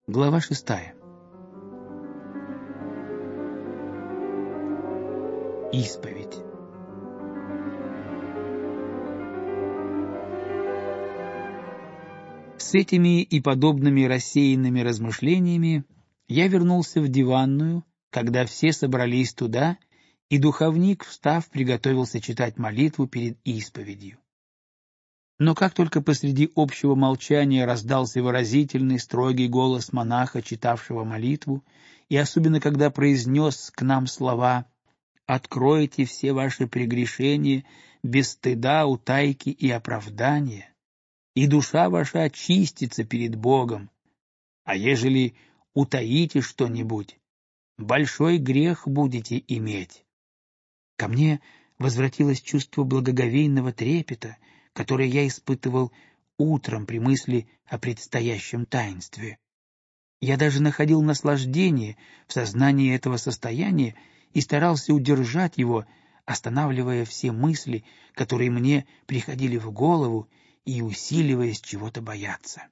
Глава 6. Исповедь. С этими и подобными рассеянными размышлениями я вернулся в диванную, когда все собрались туда, и духовник, встав, приготовился читать молитву перед исповедью. Но как только посреди общего молчания раздался выразительный, строгий голос монаха, читавшего молитву, и особенно когда произнес к нам слова «Откройте все ваши прегрешения без стыда, утайки и оправдания, и душа ваша очистится перед Богом, а ежели утаите что-нибудь, большой грех будете иметь». Ко мне возвратилось чувство благоговейного трепета, которое я испытывал утром при мысли о предстоящем таинстве. Я даже находил наслаждение в сознании этого состояния и старался удержать его, останавливая все мысли, которые мне приходили в голову, и усиливаясь чего-то бояться.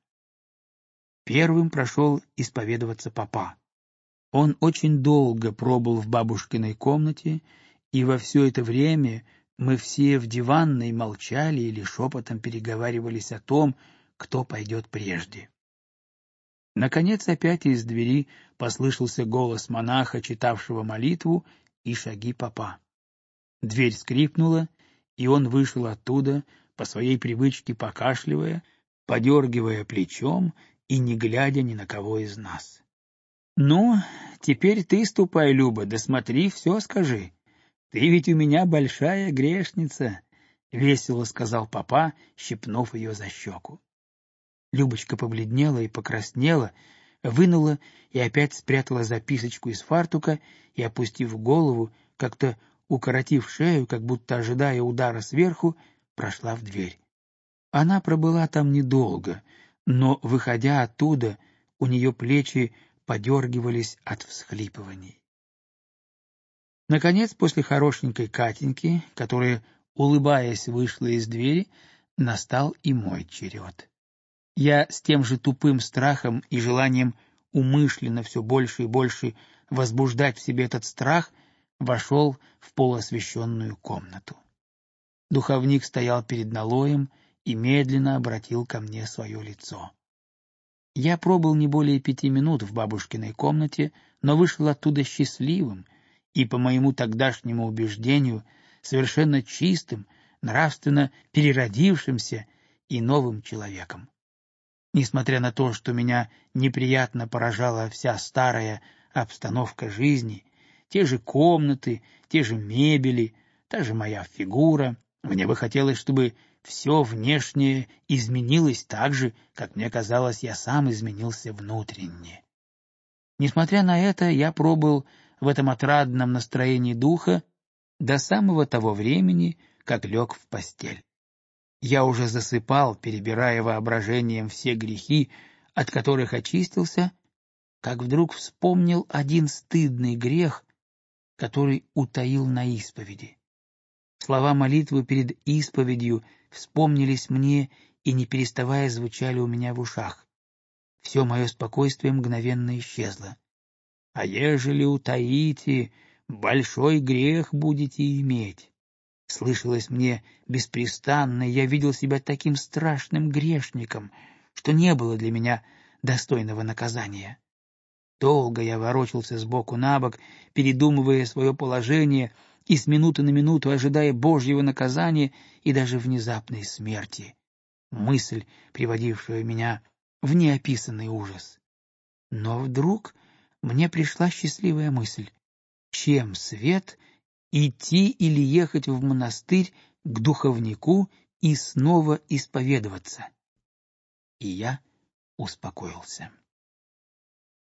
Первым прошел исповедоваться папа. Он очень долго пробыл в бабушкиной комнате, и во все это время мы все в диванной молчали или шепотом переговаривались о том, кто пойдет прежде. Наконец опять из двери послышался голос монаха, читавшего молитву, и шаги папа. Дверь скрипнула, и он вышел оттуда, по своей привычке покашливая, подергивая плечом и не глядя ни на кого из нас. — Ну, теперь ты ступай, Люба, да смотри, все скажи. Ты ведь у меня большая грешница, — весело сказал папа, щипнув ее за щеку. Любочка побледнела и покраснела, вынула и опять спрятала записочку из фартука и, опустив голову, как-то укоротив шею, как будто ожидая удара сверху, прошла в дверь. Она пробыла там недолго, но, выходя оттуда, у нее плечи подергивались от всхлипываний. Наконец, после хорошенькой Катеньки, которая, улыбаясь, вышла из двери, настал и мой черед. Я с тем же тупым страхом и желанием умышленно все больше и больше возбуждать в себе этот страх вошел в полуосвещенную комнату. Духовник стоял перед налоем и медленно обратил ко мне свое лицо. Я пробыл не более 5 минут в бабушкиной комнате, но вышел оттуда счастливым и, по моему тогдашнему убеждению, совершенно чистым, нравственно переродившимся и новым человеком. Несмотря на то, что меня неприятно поражала вся старая обстановка жизни, те же комнаты, те же мебели, та же моя фигура, мне бы хотелось, чтобы все внешнее изменилось так же, как мне казалось, я сам изменился внутренне. Несмотря на это, я пробыл в этом отрадном настроении духа до самого того времени, как лег в постель. Я уже засыпал, перебирая воображением все грехи, от которых очистился, как вдруг вспомнил один стыдный грех, который утаил на исповеди. Слова молитвы перед исповедью вспомнились мне и, не переставая, звучали у меня в ушах. Все мое спокойствие мгновенно исчезло. «А ежели утаите, большой грех будете иметь». Слышалось мне беспрестанно, и я видел себя таким страшным грешником, что не было для меня достойного наказания. Долго я ворочался сбоку на бок, передумывая свое положение и с минуты на минуту ожидая Божьего наказания и даже внезапной смерти. Мысль, приводившая меня в неописанный ужас. Но вдруг мне пришла счастливая мысль. Чем свет — идти или ехать в монастырь к духовнику и снова исповедоваться? И я успокоился.